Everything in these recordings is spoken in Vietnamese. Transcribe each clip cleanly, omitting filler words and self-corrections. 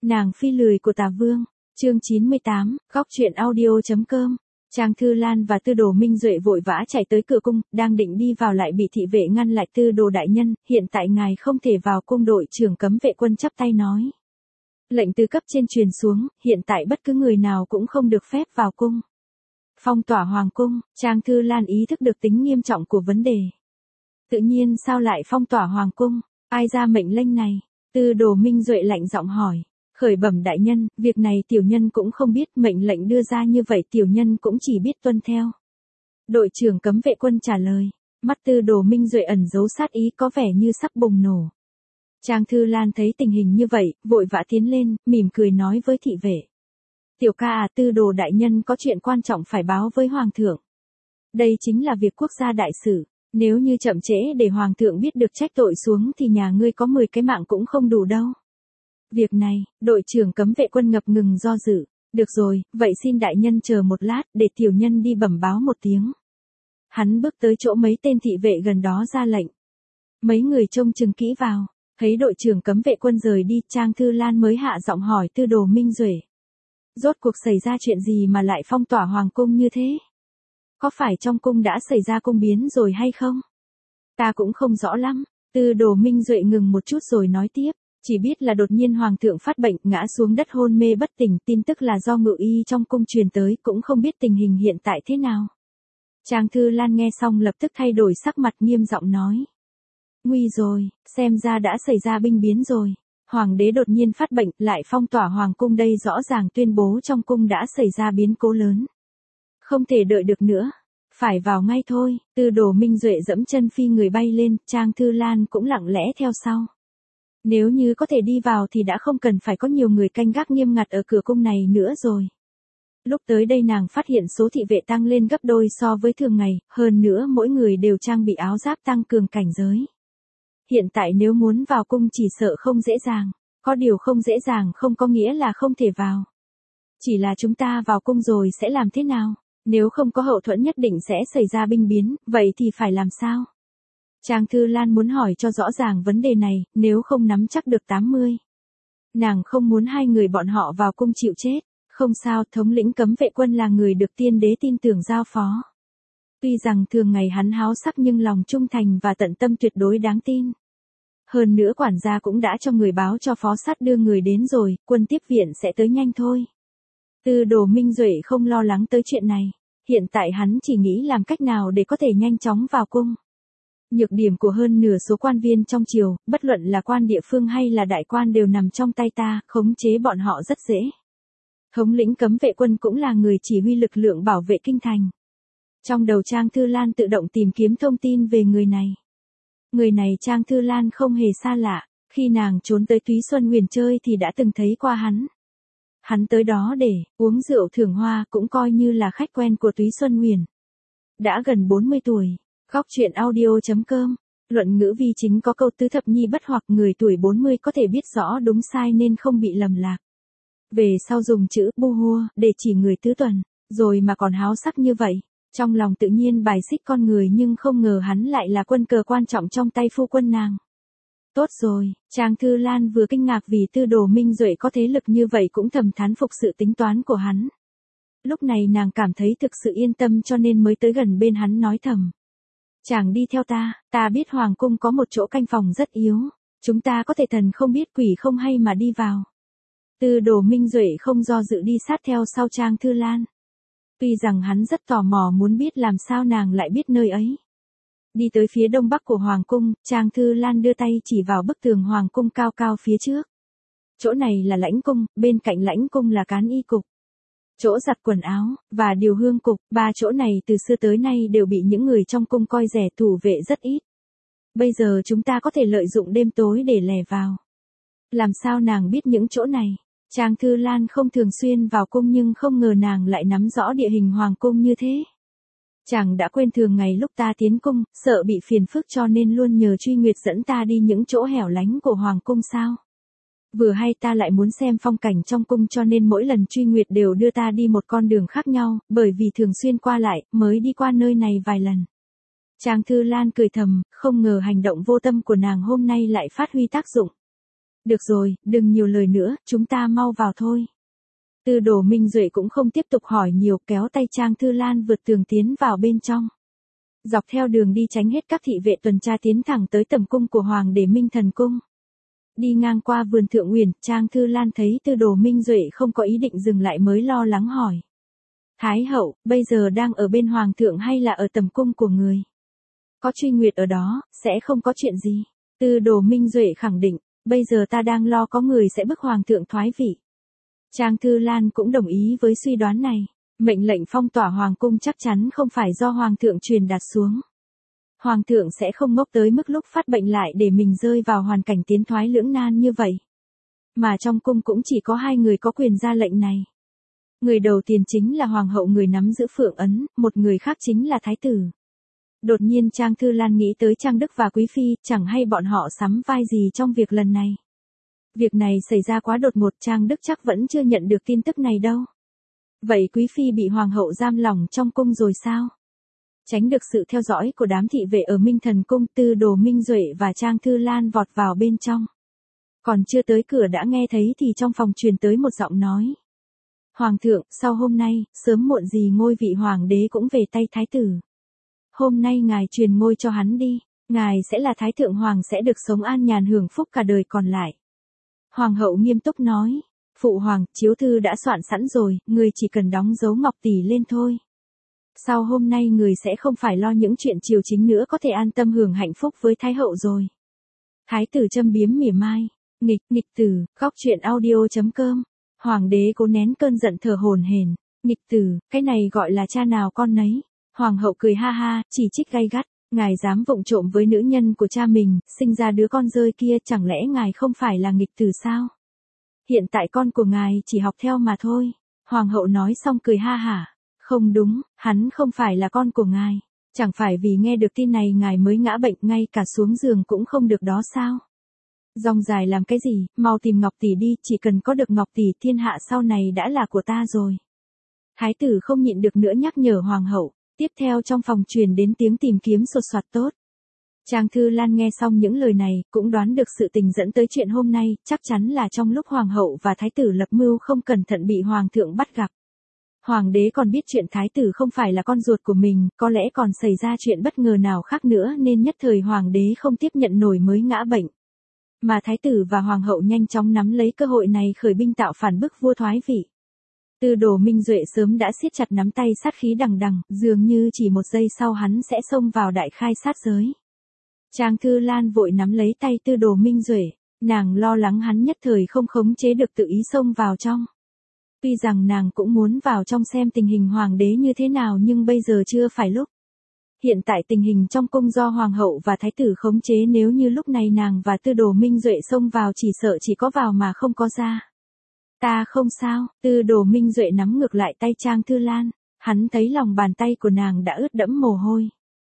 Nàng phi lười của Tà Vương, chương 98, góc truyện audio.com. Trang Thư Lan và Tư Đồ Minh Duệ vội vã chạy tới cửa cung, đang định đi vào lại bị thị vệ ngăn lại. Tư Đồ đại nhân, hiện tại ngài không thể vào cung. Đội trưởng cấm vệ quân chắp tay nói. Lệnh từ cấp trên truyền xuống, hiện tại bất cứ người nào cũng không được phép vào cung. Phong tỏa hoàng cung. Trang Thư Lan ý thức được tính nghiêm trọng của vấn đề. Tự nhiên sao lại phong tỏa hoàng cung, ai ra mệnh lệnh này? Tư Đồ Minh Duệ lạnh giọng hỏi. Khởi bẩm đại nhân, việc này tiểu nhân cũng không biết, mệnh lệnh đưa ra như vậy tiểu nhân cũng chỉ biết tuân theo. Đội trưởng cấm vệ quân trả lời. Mắt Tư Đồ Minh Duệ ẩn giấu sát ý, có vẻ như sắp bùng nổ. Trang Thư Lan thấy tình hình như vậy, vội vã tiến lên, mỉm cười nói với thị vệ. Tiểu ca à, Tư Đồ đại nhân có chuyện quan trọng phải báo với hoàng thượng. Đây chính là việc quốc gia đại sự, nếu như chậm trễ để hoàng thượng biết được trách tội xuống thì nhà ngươi có 10 cái mạng cũng không đủ đâu. Việc này, đội trưởng cấm vệ quân ngập ngừng do dự. Được rồi, vậy xin đại nhân chờ một lát, để tiểu nhân đi bẩm báo một tiếng. Hắn bước tới chỗ mấy tên thị vệ gần đó ra lệnh. Mấy người trông chừng kỹ vào, thấy đội trưởng cấm vệ quân rời đi, Trang Thư Lan mới hạ giọng hỏi Tư Đồ Minh Duệ. Rốt cuộc xảy ra chuyện gì mà lại phong tỏa hoàng cung như thế? Có phải trong cung đã xảy ra cung biến rồi hay không? Ta cũng không rõ lắm. Tư Đồ Minh Duệ ngừng một chút rồi nói tiếp. Chỉ biết là đột nhiên hoàng thượng phát bệnh, ngã xuống đất hôn mê bất tỉnh, tin tức là do ngự y trong cung truyền tới, cũng không biết tình hình hiện tại thế nào. Trang Thư Lan nghe xong lập tức thay đổi sắc mặt, nghiêm giọng nói. Nguy rồi, xem ra đã xảy ra binh biến rồi. Hoàng đế đột nhiên phát bệnh, lại phong tỏa hoàng cung, đây rõ ràng tuyên bố trong cung đã xảy ra biến cố lớn. Không thể đợi được nữa, phải vào ngay thôi. Tư Đồ Minh Duệ dẫm chân phi người bay lên, Trang Thư Lan cũng lặng lẽ theo sau. Nếu như có thể đi vào thì đã không cần phải có nhiều người canh gác nghiêm ngặt ở cửa cung này nữa rồi. Lúc tới đây nàng phát hiện số thị vệ tăng lên gấp đôi so với thường ngày, hơn nữa mỗi người đều trang bị áo giáp tăng cường cảnh giới. Hiện tại nếu muốn vào cung chỉ sợ không dễ dàng, có điều không dễ dàng không có nghĩa là không thể vào. Chỉ là chúng ta vào cung rồi sẽ làm thế nào? Nếu không có hậu thuẫn nhất định sẽ xảy ra binh biến, vậy thì phải làm sao? Trang Thư Lan muốn hỏi cho rõ ràng vấn đề này, nếu không nắm chắc được 80. Nàng không muốn hai người bọn họ vào cung chịu chết. Không sao, thống lĩnh cấm vệ quân là người được tiên đế tin tưởng giao phó. Tuy rằng thường ngày hắn háo sắc nhưng lòng trung thành và tận tâm tuyệt đối đáng tin. Hơn nữa quản gia cũng đã cho người báo cho phó sát đưa người đến rồi, quân tiếp viện sẽ tới nhanh thôi. Tư Đồ Minh Duệ không lo lắng tới chuyện này. Hiện tại hắn chỉ nghĩ làm cách nào để có thể nhanh chóng vào cung. Nhược điểm của hơn nửa số quan viên trong triều, bất luận là quan địa phương hay là đại quan đều nằm trong tay ta, khống chế bọn họ rất dễ. Thống lĩnh cấm vệ quân cũng là người chỉ huy lực lượng bảo vệ kinh thành. Trong đầu Trang Thư Lan tự động tìm kiếm thông tin về người này. Người này Trang Thư Lan không hề xa lạ, khi nàng trốn tới Túy Xuân Huyền chơi thì đã từng thấy qua hắn. Hắn tới đó để uống rượu thưởng hoa, cũng coi như là khách quen của Túy Xuân Huyền. Đã gần 40 tuổi. Góc truyện audio.com. Luận ngữ vi chính có câu tứ thập nhi bất hoặc, người tuổi 40 có thể biết rõ đúng sai nên không bị lầm lạc. Về sau dùng chữ bu hua để chỉ người tứ tuần, rồi mà còn háo sắc như vậy. Trong lòng tự nhiên bài xích con người, nhưng không ngờ hắn lại là quân cờ quan trọng trong tay phu quân nàng. Tốt rồi, Trang Thư Lan vừa kinh ngạc vì Tư Đồ Minh Duệ có thế lực như vậy, cũng thầm thán phục sự tính toán của hắn. Lúc này nàng cảm thấy thực sự yên tâm cho nên mới tới gần bên hắn nói thầm. Chàng đi theo ta biết hoàng cung có một chỗ canh phòng rất yếu, chúng ta có thể thần không biết quỷ không hay mà đi vào. Tư Đồ Minh Duệ không do dự đi sát theo sau Trang Thư Lan. Tuy rằng hắn rất tò mò muốn biết làm sao nàng lại biết nơi ấy. Đi tới phía đông bắc của hoàng cung, Trang Thư Lan đưa tay chỉ vào bức tường hoàng cung cao cao phía trước. Chỗ này là lãnh cung, bên cạnh lãnh cung là cán y cục. Chỗ giặt quần áo, và điều hương cục, ba chỗ này từ xưa tới nay đều bị những người trong cung coi rẻ, thủ vệ rất ít. Bây giờ chúng ta có thể lợi dụng đêm tối để lẻn vào. Làm sao nàng biết những chỗ này? Trang Thư Lan không thường xuyên vào cung nhưng không ngờ nàng lại nắm rõ địa hình hoàng cung như thế. Chàng đã quên thường ngày lúc ta tiến cung, sợ bị phiền phức cho nên luôn nhờ Truy Nguyệt dẫn ta đi những chỗ hẻo lánh của hoàng cung sao? Vừa hay ta lại muốn xem phong cảnh trong cung cho nên mỗi lần Truy Nguyệt đều đưa ta đi một con đường khác nhau, bởi vì thường xuyên qua lại, mới đi qua nơi này vài lần. Trang Thư Lan cười thầm, không ngờ hành động vô tâm của nàng hôm nay lại phát huy tác dụng. Được rồi, đừng nhiều lời nữa, chúng ta mau vào thôi. Tư Đồ Minh Duệ cũng không tiếp tục hỏi nhiều, kéo tay Trang Thư Lan vượt tường tiến vào bên trong. Dọc theo đường đi tránh hết các thị vệ tuần tra tiến thẳng tới tầm cung của Hoàng đế Minh Thần Cung. Đi ngang qua vườn Thượng Uyển, Trang Thư Lan thấy Tư Đồ Minh Duệ không có ý định dừng lại mới lo lắng hỏi. Thái hậu, bây giờ đang ở bên Hoàng thượng hay là ở tầm cung của người? Có Truy Nguyệt ở đó, sẽ không có chuyện gì. Tư Đồ Minh Duệ khẳng định, bây giờ ta đang lo có người sẽ bức Hoàng thượng thoái vị. Trang Thư Lan cũng đồng ý với suy đoán này. Mệnh lệnh phong tỏa Hoàng cung chắc chắn không phải do Hoàng thượng truyền đạt xuống. Hoàng thượng sẽ không ngốc tới mức lúc phát bệnh lại để mình rơi vào hoàn cảnh tiến thoái lưỡng nan như vậy. Mà trong cung cũng chỉ có 2 người có quyền ra lệnh này. Người đầu tiên chính là Hoàng hậu người nắm giữ Phượng ấn, một người khác chính là Thái tử. Đột nhiên Trang Thư Lan nghĩ tới Trang Đức và Quý Phi, chẳng hay bọn họ sắm vai gì trong việc lần này. Việc này xảy ra quá đột ngột, Trang Đức chắc vẫn chưa nhận được tin tức này đâu. Vậy Quý Phi bị Hoàng hậu giam lỏng trong cung rồi sao? Tránh được sự theo dõi của đám thị vệ ở Minh Thần Cung, Tư Đồ Minh Duệ và Trang Thư Lan vọt vào bên trong. Còn chưa tới cửa đã nghe thấy thì trong phòng truyền tới một giọng nói. Hoàng thượng, sau hôm nay, sớm muộn gì ngôi vị Hoàng đế cũng về tay Thái tử. Hôm nay ngài truyền ngôi cho hắn đi, ngài sẽ là Thái thượng Hoàng, sẽ được sống an nhàn hưởng phúc cả đời còn lại. Hoàng hậu nghiêm túc nói. Phụ hoàng, chiếu thư đã soạn sẵn rồi, người chỉ cần đóng dấu ngọc tỷ lên thôi. Sau hôm nay người sẽ không phải lo những chuyện triều chính nữa, có thể an tâm hưởng hạnh phúc với Thái hậu rồi. Thái tử châm biếm mỉa mai. Nghịch tử, góc truyện audio.com. Hoàng đế cố nén cơn giận thở hổn hển. Nghịch tử, cái này gọi là cha nào con nấy. Hoàng hậu cười ha ha, chỉ trích gay gắt. Ngài dám vụng trộm với nữ nhân của cha mình, sinh ra đứa con rơi kia, chẳng lẽ ngài không phải là nghịch tử sao? Hiện tại con của ngài chỉ học theo mà thôi. Hoàng hậu nói xong cười ha hả. Không đúng, hắn không phải là con của ngài. Chẳng phải vì nghe được tin này ngài mới ngã bệnh, ngay cả xuống giường cũng không được đó sao? Rong dài làm cái gì, mau tìm Ngọc tỷ đi, chỉ cần có được Ngọc tỷ, thiên hạ sau này đã là của ta rồi. Thái tử không nhịn được nữa nhắc nhở Hoàng hậu. Tiếp theo trong phòng truyền đến tiếng tìm kiếm sột soạt tốt. Trang Thư Lan nghe xong những lời này, cũng đoán được sự tình dẫn tới chuyện hôm nay, chắc chắn là trong lúc Hoàng hậu và Thái tử lập mưu không cẩn thận bị Hoàng thượng bắt gặp. Hoàng đế còn biết chuyện Thái tử không phải là con ruột của mình, có lẽ còn xảy ra chuyện bất ngờ nào khác nữa nên nhất thời Hoàng đế không tiếp nhận nổi mới ngã bệnh. Mà Thái tử và Hoàng hậu nhanh chóng nắm lấy cơ hội này khởi binh tạo phản bức vua thoái vị. Tư Đồ Minh Duệ sớm đã siết chặt nắm tay, sát khí đằng đằng, dường như chỉ một giây sau hắn sẽ xông vào đại khai sát giới. Trang Thư Lan vội nắm lấy tay Tư Đồ Minh Duệ, nàng lo lắng hắn nhất thời không khống chế được tự ý xông vào trong. Tuy rằng nàng cũng muốn vào trong xem tình hình hoàng đế như thế nào nhưng bây giờ chưa phải lúc. Hiện tại tình hình trong cung do Hoàng hậu và Thái tử khống chế, nếu như lúc này nàng và Tư Đồ Minh Duệ xông vào chỉ sợ chỉ có vào mà không có ra. Ta không sao, Tư Đồ Minh Duệ nắm ngược lại tay Trang Thư Lan, hắn thấy lòng bàn tay của nàng đã ướt đẫm mồ hôi.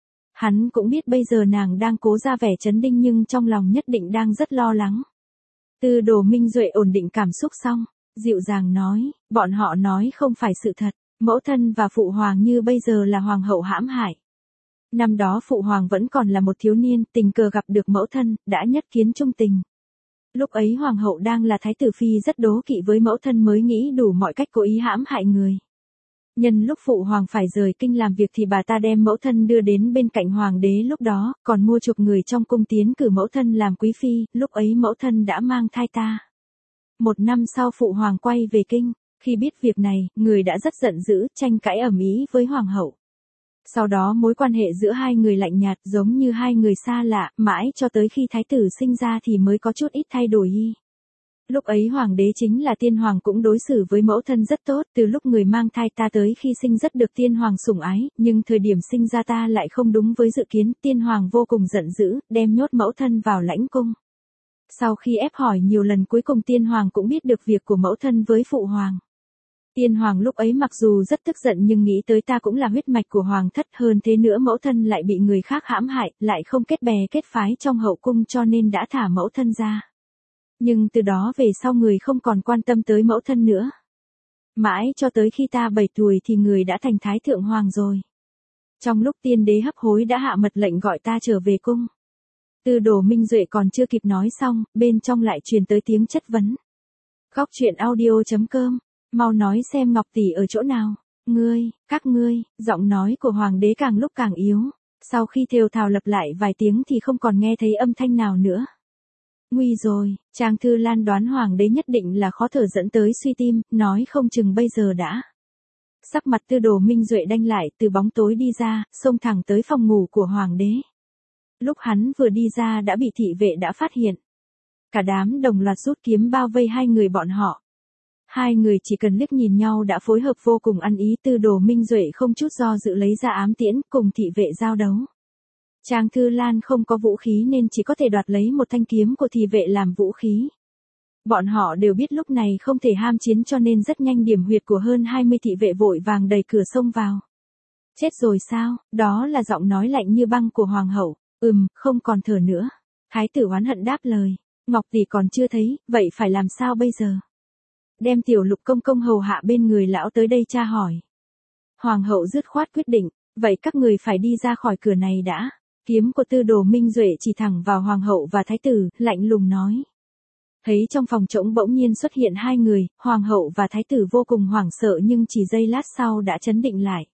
Hắn cũng biết bây giờ nàng đang cố ra vẻ trấn định nhưng trong lòng nhất định đang rất lo lắng. Tư Đồ Minh Duệ ổn định cảm xúc xong, dịu dàng nói, bọn họ nói không phải sự thật, mẫu thân và phụ hoàng như bây giờ là hoàng hậu hãm hại. Năm đó phụ hoàng vẫn còn là một thiếu niên, tình cờ gặp được mẫu thân, đã nhất kiến trung tình. Lúc ấy hoàng hậu đang là thái tử phi rất đố kỵ với mẫu thân mới nghĩ đủ mọi cách cố ý hãm hại người. Nhân lúc phụ hoàng phải rời kinh làm việc thì bà ta đem mẫu thân đưa đến bên cạnh hoàng đế lúc đó, còn mua chuộc người trong cung tiến cử mẫu thân làm quý phi, lúc ấy mẫu thân đã mang thai ta. 1 năm sau phụ hoàng quay về kinh, khi biết việc này, người đã rất giận dữ, tranh cãi ầm ĩ với hoàng hậu. Sau đó mối quan hệ giữa hai người lạnh nhạt giống như hai người xa lạ, mãi cho tới khi thái tử sinh ra thì mới có chút ít thay đổi y. Lúc ấy hoàng đế chính là tiên hoàng cũng đối xử với mẫu thân rất tốt, từ lúc người mang thai ta tới khi sinh rất được tiên hoàng sủng ái, nhưng thời điểm sinh ra ta lại không đúng với dự kiến, tiên hoàng vô cùng giận dữ, đem nhốt mẫu thân vào lãnh cung. Sau khi ép hỏi nhiều lần cuối cùng tiên hoàng cũng biết được việc của mẫu thân với phụ hoàng. Tiên hoàng lúc ấy mặc dù rất tức giận nhưng nghĩ tới ta cũng là huyết mạch của hoàng thất, hơn thế nữa mẫu thân lại bị người khác hãm hại, lại không kết bè kết phái trong hậu cung cho nên đã thả mẫu thân ra. Nhưng từ đó về sau người không còn quan tâm tới mẫu thân nữa. Mãi cho tới khi ta 7 tuổi thì người đã thành thái thượng hoàng rồi. Trong lúc tiên đế hấp hối đã hạ mật lệnh gọi ta trở về cung. Tư Đồ Minh Duệ còn chưa kịp nói xong, bên trong lại truyền tới tiếng chất vấn. Góc truyện audio.com, mau nói xem Ngọc tỷ ở chỗ nào. Các ngươi, giọng nói của hoàng đế càng lúc càng yếu. Sau khi thều thào lặp lại vài tiếng thì không còn nghe thấy âm thanh nào nữa. Nguy rồi, Trang Thư Lan đoán hoàng đế nhất định là khó thở dẫn tới suy tim, nói không chừng bây giờ đã. Sắc mặt Tư Đồ Minh Duệ đanh lại, từ bóng tối đi ra, xông thẳng tới phòng ngủ của hoàng đế. Lúc hắn vừa đi ra đã bị thị vệ đã phát hiện. Cả đám đồng loạt rút kiếm bao vây hai người bọn họ. Hai người chỉ cần liếc nhìn nhau đã phối hợp vô cùng ăn ý. Tư Đồ Minh Duệ không chút do dự lấy ra ám tiễn cùng thị vệ giao đấu. Trang Thư Lan không có vũ khí nên chỉ có thể đoạt lấy một thanh kiếm của thị vệ làm vũ khí. Bọn họ đều biết lúc này không thể ham chiến cho nên rất nhanh điểm huyệt của hơn 20 thị vệ vội vàng đẩy cửa xông vào. Chết rồi sao? Đó là giọng nói lạnh như băng của hoàng hậu. Không còn thở nữa. Thái tử oán hận đáp lời. Ngọc tỷ còn chưa thấy, vậy phải làm sao bây giờ? Đem Tiểu Lục công công hầu hạ bên người lão tới đây tra hỏi. Hoàng hậu dứt khoát quyết định, vậy các người phải đi ra khỏi cửa này đã. Kiếm của Tư Đồ Minh Duệ chỉ thẳng vào hoàng hậu và thái tử, lạnh lùng nói. Thấy trong phòng trống bỗng nhiên xuất hiện hai người, hoàng hậu và thái tử vô cùng hoảng sợ nhưng chỉ giây lát sau đã trấn định lại.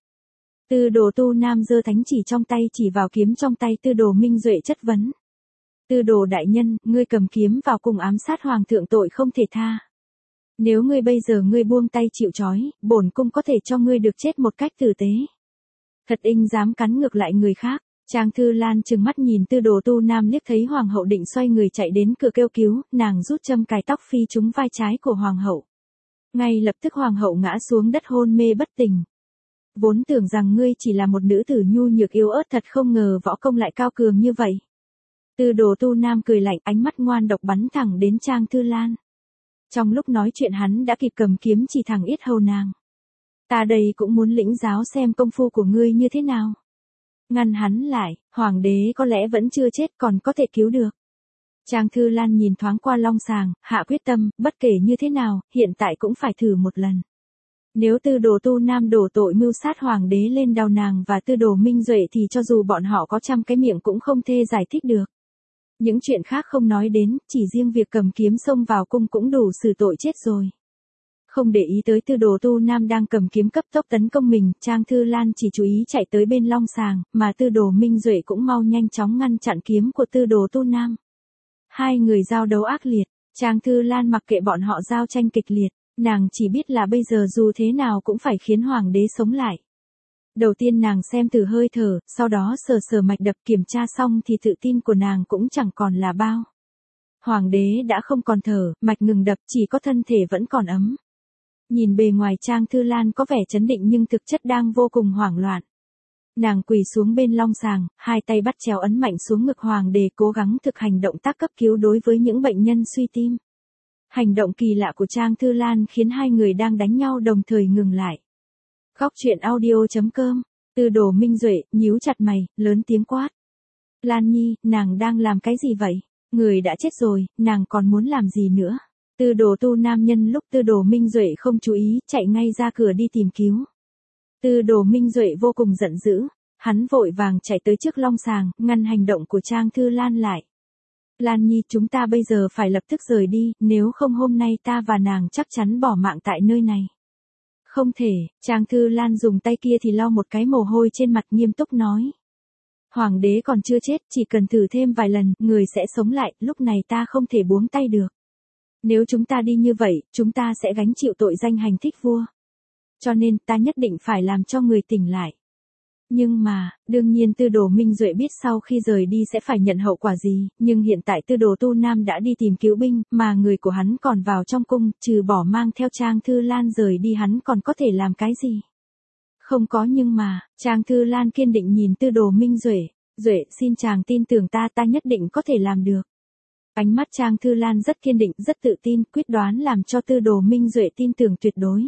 Tư Đồ Tu Nam giơ thánh chỉ trong tay chỉ vào kiếm trong tay Tư Đồ Minh Duệ chất vấn. Tư Đồ đại nhân, ngươi cầm kiếm vào cùng ám sát hoàng thượng tội không thể tha. Nếu ngươi bây giờ ngươi buông tay chịu trói, bổn cung có thể cho ngươi được chết một cách tử tế. Thật inh dám cắn ngược lại người khác. Trang Thư Lan trừng mắt nhìn Tư Đồ Tu Nam liếc thấy hoàng hậu định xoay người chạy đến cửa kêu cứu, nàng rút châm cài tóc phi trúng vai trái của hoàng hậu. Ngay lập tức hoàng hậu ngã xuống đất hôn mê bất tỉnh. Vốn tưởng rằng ngươi chỉ là một nữ tử nhu nhược yếu ớt, thật không ngờ võ công lại cao cường như vậy. Tư Đồ Tu Nam cười lạnh, ánh mắt ngoan độc bắn thẳng đến Trang Thư Lan. Trong lúc nói chuyện hắn đã kịp cầm kiếm chỉ thẳng yết hầu nàng. Ta đây cũng muốn lĩnh giáo xem công phu của ngươi như thế nào. Ngăn hắn lại, hoàng đế có lẽ vẫn chưa chết còn có thể cứu được. Trang Thư Lan nhìn thoáng qua long sàng, hạ quyết tâm, bất kể như thế nào, hiện tại cũng phải thử một lần. Nếu Tư Đồ Tu Nam đổ tội mưu sát hoàng đế lên đầu nàng và Tư Đồ Minh Duệ thì cho dù bọn họ có trăm cái miệng cũng không thể giải thích được. Những chuyện khác không nói đến, chỉ riêng việc cầm kiếm xông vào cung cũng đủ xử tội chết rồi. Không để ý tới Tư Đồ Tu Nam đang cầm kiếm cấp tốc tấn công mình, Trang Thư Lan chỉ chú ý chạy tới bên long sàng, mà Tư Đồ Minh Duệ cũng mau nhanh chóng ngăn chặn kiếm của Tư Đồ Tu Nam. Hai người giao đấu ác liệt, Trang Thư Lan mặc kệ bọn họ giao tranh kịch liệt, nàng chỉ biết là bây giờ dù thế nào cũng phải khiến hoàng đế sống lại. Đầu tiên nàng xem từ hơi thở, sau đó sờ mạch đập, kiểm tra xong thì tự tin của nàng cũng chẳng còn là bao. Hoàng đế đã không còn thở, mạch ngừng đập, chỉ có thân thể vẫn còn ấm. Nhìn bề ngoài Trang Thư Lan có vẻ trấn định nhưng thực chất đang vô cùng hoảng loạn. Nàng quỳ xuống bên long sàng, hai tay bắt chéo ấn mạnh xuống ngực hoàng đế cố gắng thực hành động tác cấp cứu đối với những bệnh nhân suy tim. Hành động kỳ lạ của Trang Thư Lan khiến hai người đang đánh nhau đồng thời ngừng lại. Góc truyện audio.com, Tư Đồ Minh Duệ, nhíu chặt mày, lớn tiếng quát. Lan Nhi, nàng đang làm cái gì vậy? Người đã chết rồi, nàng còn muốn làm gì nữa? Tư Đồ Tu Nam nhân lúc Tư Đồ Minh Duệ không chú ý, chạy ngay ra cửa đi tìm cứu. Tư Đồ Minh Duệ vô cùng giận dữ, hắn vội vàng chạy tới trước long sàng, ngăn hành động của Trang Thư Lan lại. Lan Nhi, chúng ta bây giờ phải lập tức rời đi, nếu không hôm nay ta và nàng chắc chắn bỏ mạng tại nơi này. Không thể, Trang Thư Lan dùng tay kia thì lau một cái mồ hôi trên mặt nghiêm túc nói. Hoàng đế còn chưa chết, chỉ cần thử thêm vài lần, người sẽ sống lại, lúc này ta không thể buông tay được. Nếu chúng ta đi như vậy, chúng ta sẽ gánh chịu tội danh hành thích vua. Cho nên ta nhất định phải làm cho người tỉnh lại. Nhưng mà, đương nhiên Tư Đồ Minh Duệ biết sau khi rời đi sẽ phải nhận hậu quả gì, nhưng hiện tại Tư Đồ Tu Nam đã đi tìm cứu binh, mà người của hắn còn vào trong cung, trừ bỏ mang theo Trang Thư Lan rời đi hắn còn có thể làm cái gì. Không có nhưng mà, Trang Thư Lan kiên định nhìn Tư Đồ Minh Duệ, Duệ xin chàng tin tưởng ta nhất định có thể làm được. Ánh mắt Trang Thư Lan rất kiên định, rất tự tin, quyết đoán làm cho Tư Đồ Minh Duệ tin tưởng tuyệt đối.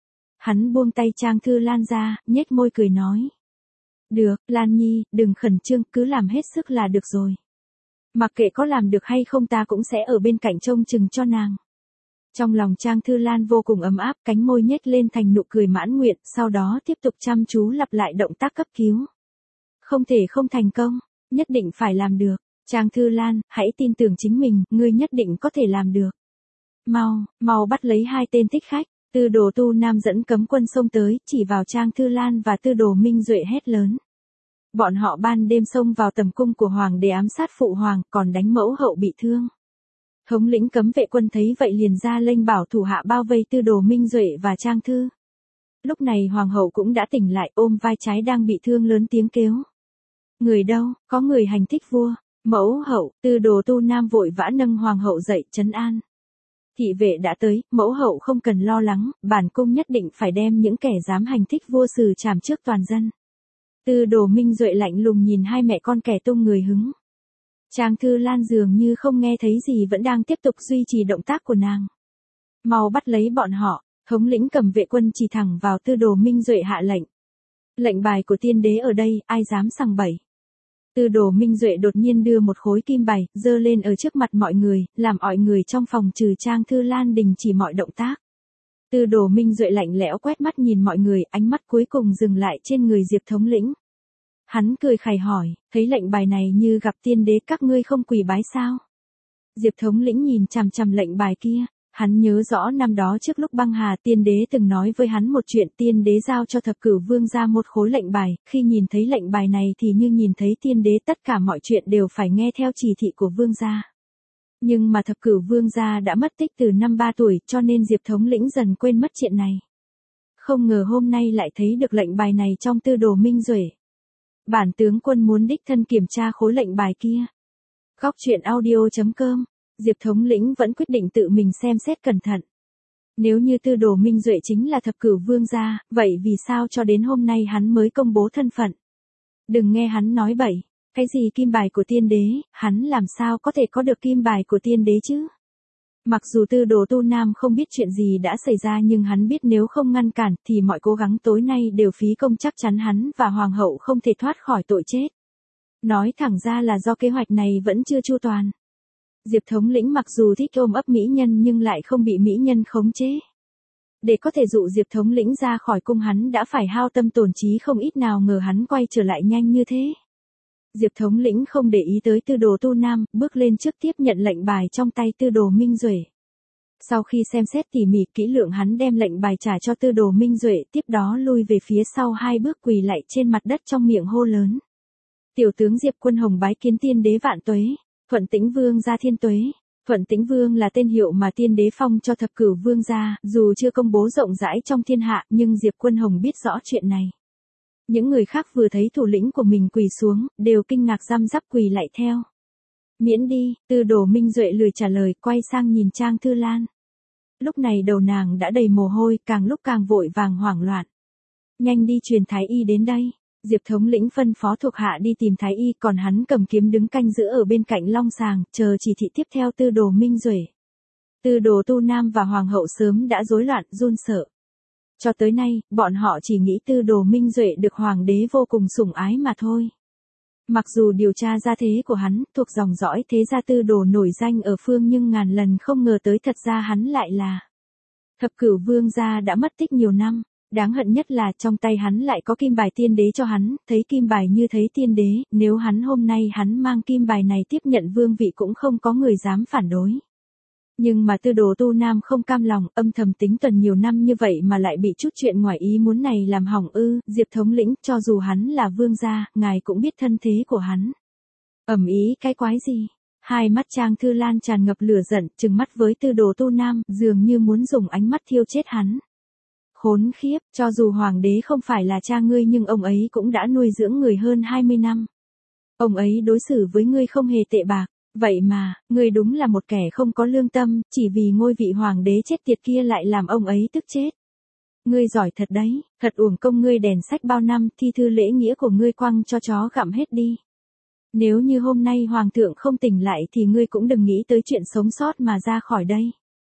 Hắn buông tay Trang Thư Lan ra, nhếch môi cười nói. Được, Lan Nhi, đừng khẩn trương, cứ làm hết sức là được rồi. Mặc kệ có làm được hay không ta cũng sẽ ở bên cạnh trông chừng cho nàng. Trong lòng Trang Thư Lan vô cùng ấm áp, cánh môi nhếch lên thành nụ cười mãn nguyện, sau đó tiếp tục chăm chú lặp lại động tác cấp cứu. Không thể không thành công, nhất định phải làm được. Trang Thư Lan, hãy tin tưởng chính mình, ngươi nhất định có thể làm được. Mau bắt lấy hai tên thích khách. Tư Đồ Tu Nam dẫn cấm quân xông tới, chỉ vào Trang Thư Lan và Tư Đồ Minh Duệ hét lớn. Bọn họ ban đêm xông vào tầm cung của hoàng đế ám sát phụ hoàng, còn đánh mẫu hậu bị thương. Thống lĩnh cấm vệ quân thấy vậy liền ra lệnh bảo thủ hạ bao vây Tư Đồ Minh Duệ và Trang Thư. Lúc này hoàng hậu cũng đã tỉnh lại, ôm vai trái đang bị thương lớn tiếng kêu. Người đâu, có người hành thích vua. Mẫu hậu, Tư Đồ Tu Nam vội vã nâng hoàng hậu dậy trấn an. Thị vệ đã tới, mẫu hậu không cần lo lắng, bản cung nhất định phải đem những kẻ dám hành thích vua xử trảm trước toàn dân. Tư Đồ Minh Duệ lạnh lùng nhìn hai mẹ con kẻ tung người hứng. Trang Thư Lan dường như không nghe thấy gì vẫn đang tiếp tục duy trì động tác của nàng. Mau bắt lấy bọn họ, thống lĩnh cầm vệ quân chỉ thẳng vào Tư Đồ Minh Duệ hạ lệnh. Lệnh bài của tiên đế ở đây, ai dám sằng bậy. Tư Đồ Minh Duệ đột nhiên đưa một khối kim bài, giơ lên ở trước mặt mọi người, làm mọi người trong phòng trừ Trang Thư Lan đình chỉ mọi động tác. Tư Đồ Minh Duệ lạnh lẽo quét mắt nhìn mọi người, ánh mắt cuối cùng dừng lại trên người Diệp thống lĩnh. Hắn cười khẩy hỏi, thấy lệnh bài này như gặp tiên đế các ngươi không quỳ bái sao? Diệp thống lĩnh nhìn chằm chằm lệnh bài kia, hắn nhớ rõ năm đó trước lúc băng hà tiên đế từng nói với hắn một chuyện, tiên đế giao cho Thập Cửu Vương gia một khối lệnh bài, khi nhìn thấy lệnh bài này thì như nhìn thấy tiên đế, tất cả mọi chuyện đều phải nghe theo chỉ thị của vương gia. Nhưng mà Thập Cửu Vương gia đã mất tích từ năm 3 tuổi, cho nên Diệp thống lĩnh dần quên mất chuyện này. Không ngờ hôm nay lại thấy được lệnh bài này trong Tư Đồ Minh Duệ. Bản tướng quân muốn đích thân kiểm tra khối lệnh bài kia. Góc truyện audio.com, Diệp thống lĩnh vẫn quyết định tự mình xem xét cẩn thận. Nếu như Tư Đồ Minh Duệ chính là Thập Cửu Vương gia, vậy vì sao cho đến hôm nay hắn mới công bố thân phận? Đừng nghe hắn nói bậy, cái gì kim bài của tiên đế, hắn làm sao có thể có được kim bài của tiên đế chứ? Mặc dù Tư Đồ Tu Nam không biết chuyện gì đã xảy ra nhưng hắn biết nếu không ngăn cản thì mọi cố gắng tối nay đều phí công, chắc chắn hắn và hoàng hậu không thể thoát khỏi tội chết. Nói thẳng ra là do kế hoạch này vẫn chưa chu toàn. Diệp thống lĩnh mặc dù thích ôm ấp mỹ nhân nhưng lại không bị mỹ nhân khống chế. Để có thể dụ Diệp thống lĩnh ra khỏi cung hắn đã phải hao tâm tổn trí không ít, nào ngờ hắn quay trở lại nhanh như thế. Diệp thống lĩnh không để ý tới Tư Đồ Tu Nam, bước lên trước tiếp nhận lệnh bài trong tay Tư Đồ Minh Duệ. Sau khi xem xét tỉ mỉ kỹ lưỡng hắn đem lệnh bài trả cho Tư Đồ Minh Duệ, tiếp đó lui về phía sau 2 bước quỳ lạy trên mặt đất trong miệng hô lớn. Tiểu tướng Diệp Quân Hồng bái kiến tiên đế vạn tuế, Thuận Tĩnh Vương gia thiên tuế. Thuận Tĩnh Vương là tên hiệu mà tiên đế phong cho Thập Cửu Vương gia, dù chưa công bố rộng rãi trong thiên hạ nhưng Diệp Quân Hồng biết rõ chuyện này. Những người khác vừa thấy thủ lĩnh của mình quỳ xuống, đều kinh ngạc răm rắp quỳ lại theo. Miễn đi, Tư Đồ Minh Duệ lười trả lời, quay sang nhìn Trang Thư Lan. Lúc này đầu nàng đã đầy mồ hôi, càng lúc càng vội vàng hoảng loạn. Nhanh đi truyền thái y đến đây. Diệp thống lĩnh phân phó thuộc hạ đi tìm thái y, còn hắn cầm kiếm đứng canh giữ ở bên cạnh long sàng, chờ chỉ thị tiếp theo Tư Đồ Minh Duệ. Tư Đồ Tu Nam và hoàng hậu sớm đã rối loạn, run sợ. Cho tới nay, bọn họ chỉ nghĩ Tư Đồ Minh Duệ được hoàng đế vô cùng sủng ái mà thôi. Mặc dù điều tra ra thế của hắn, thuộc dòng dõi thế gia Tư Đồ nổi danh ở phương, nhưng ngàn lần không ngờ tới thật ra hắn lại là Thập Cửu Vương gia đã mất tích nhiều năm. Đáng hận nhất là trong tay hắn lại có kim bài tiên đế cho hắn, thấy kim bài như thấy tiên đế, nếu hắn hôm nay hắn mang kim bài này tiếp nhận vương vị cũng không có người dám phản đối. Nhưng mà Tư Đồ Tu Nam không cam lòng, âm thầm tính tuần nhiều năm như vậy mà lại bị chút chuyện ngoài ý muốn này làm hỏng ư. Diệp thống lĩnh, cho dù hắn là vương gia, ngài cũng biết thân thế của hắn. Ầm ý cái quái gì? Hai mắt Trang Thư Lan tràn ngập lửa giận, trừng mắt với Tư Đồ Tu Nam, dường như muốn dùng ánh mắt thiêu chết hắn. Khốn khiếp, cho dù hoàng đế không phải là cha ngươi nhưng ông ấy cũng đã nuôi dưỡng người hơn 20 năm. Ông ấy đối xử với ngươi không hề tệ bạc, vậy mà, ngươi đúng là một kẻ không có lương tâm, chỉ vì ngôi vị hoàng đế chết tiệt kia lại làm ông ấy tức chết. Ngươi giỏi thật đấy, thật uổng công ngươi đèn sách bao năm, thi thư lễ nghĩa của ngươi quăng cho chó gặm hết đi. Nếu như hôm nay hoàng thượng không tỉnh lại thì ngươi cũng đừng nghĩ tới chuyện sống sót mà ra khỏi đây.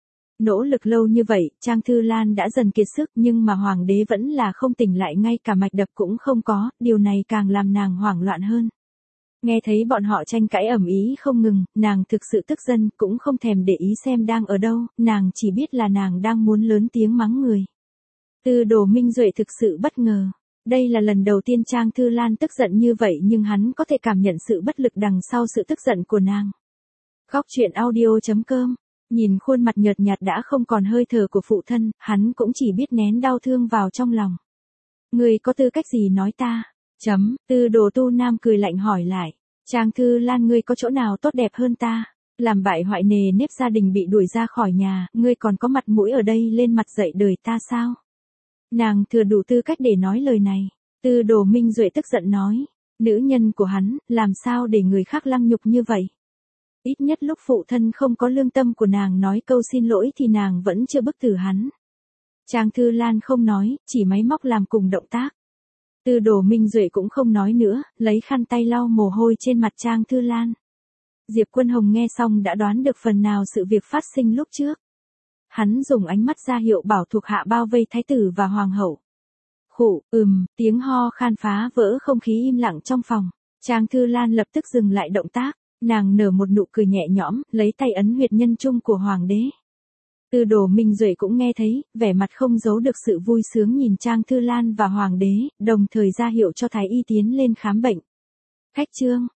Nỗ lực lâu như vậy, Trang Thư Lan đã dần kiệt sức nhưng mà hoàng đế vẫn là không tỉnh lại, ngay cả mạch đập cũng không có, điều này càng làm nàng hoảng loạn hơn. Nghe thấy bọn họ tranh cãi ầm ĩ không ngừng, nàng thực sự tức giận, cũng không thèm để ý xem đang ở đâu, nàng chỉ biết là nàng đang muốn lớn tiếng mắng người. Tư Đồ Minh Duệ thực sự bất ngờ. Đây là lần đầu tiên Trang Thư Lan tức giận như vậy nhưng hắn có thể cảm nhận sự bất lực đằng sau sự tức giận của nàng. Góc truyện audio.com. Nhìn khuôn mặt nhợt nhạt đã không còn hơi thở của phụ thân, hắn cũng chỉ biết nén đau thương vào trong lòng. Người có tư cách gì nói ta? Tư Đồ Tu Nam cười lạnh hỏi lại. Trang Thư Lan, ngươi có chỗ nào tốt đẹp hơn ta? Làm bại hoại nề nếp gia đình bị đuổi ra khỏi nhà, ngươi còn có mặt mũi ở đây lên mặt dạy đời ta sao? Nàng thừa đủ tư cách để nói lời này. Tư Đồ Minh Duệ tức giận nói. Nữ nhân của hắn, làm sao để người khác lăng nhục như vậy? Ít nhất lúc phụ thân không có lương tâm của nàng nói câu xin lỗi thì nàng vẫn chưa bức tử hắn. Trang Thư Lan không nói, chỉ máy móc làm cùng động tác. Tư Đồ Minh Duệ cũng không nói nữa, lấy khăn tay lau mồ hôi trên mặt Trang Thư Lan. Diệp Quân Hồng nghe xong đã đoán được phần nào sự việc phát sinh lúc trước. Hắn dùng ánh mắt ra hiệu bảo thuộc hạ bao vây thái tử và hoàng hậu. Khụ, tiếng ho khan phá vỡ không khí im lặng trong phòng. Trang Thư Lan lập tức dừng lại động tác, nàng nở một nụ cười nhẹ nhõm, lấy tay ấn huyệt nhân trung của hoàng đế. Tư Đồ Minh Duệ cũng nghe thấy, vẻ mặt không giấu được sự vui sướng nhìn Trang Thư Lan và hoàng đế, đồng thời ra hiệu cho thái y tiến lên khám bệnh. Khách trương,